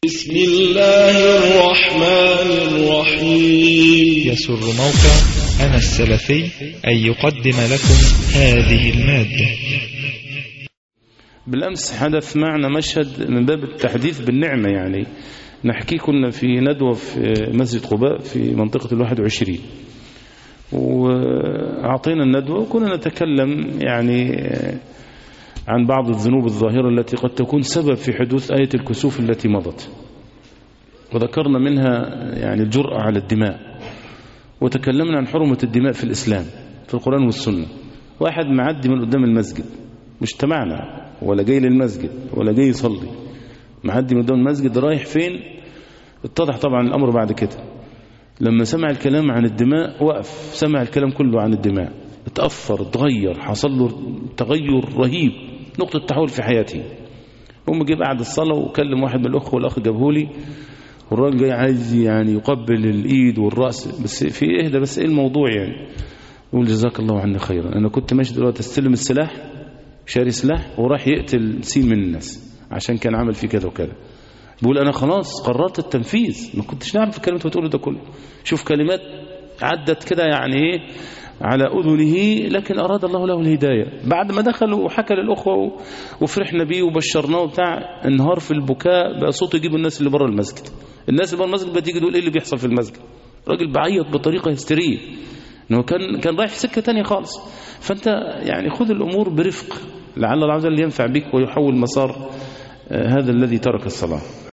بسم الله الرحمن الرحيم. يسر موقع أنا السلفي أن يقدم لكم هذه المادة. بالأمس حدث معنا مشهد من باب التحديث بالنعمة، يعني نحكي كنا في ندوة في مسجد قباء في منطقة 21، وأعطينا الندوة وكنا نتكلم يعني عن بعض الذنوب الظاهرة التي قد تكون سبب في حدوث آية الكسوف التي مضت، وذكرنا منها يعني الجرأة على الدماء، وتكلمنا عن حرمة الدماء في الإسلام في القرآن والسنة. واحد معدي من قدام المسجد، مش تبعنا ولا جاي للمسجد ولا جاي يصلي، معدي من قدام المسجد رايح فين؟ اتضح طبعا الأمر بعد كده لما سمع الكلام عن الدماء وقف، سمع الكلام كله عن الدماء، اتأثر، اتغير، حصل له تغير رهيب، نقطة تحول في حياته. جه بعد الصلاة وكلم واحد من الأخوة، والأخ جابهولي، والراجل جاي عايز يعني يقبل الإيد والرأس، بس في إهدى، بس إيه الموضوع يعني؟ يقول جزاك الله عني خيرا، أنا كنت ماشي دلوقتي استلم السلاح، شاري سلاح وراح يقتل سين من الناس عشان كان عمل فيه كذا وكذا. بيقول أنا خلاص قررت التنفيذ، ما كنتش نعرف الكلمات بتقوله ده كله. شوف كلمات عدت كده يعني إيه على أذنه، لكن أراد الله له الهداية. بعد ما دخل وحكى للأخوة وفرحنا بيه وبشرناه وبتاع، انهار في البكاء، بقى صوته يجيب الناس اللي بره المسجد. الناس اللي بره المسجد بتيجي تقول إيه اللي بيحصل في المسجد؟ راجل بعيط بطريقة هستيرية، إنه كان رايح في سكة تانية خالص. فأنت يعني خذ الأمور برفق، لعل الله عز وجل ينفع بك ويحول مسار هذا الذي ترك الصلاة.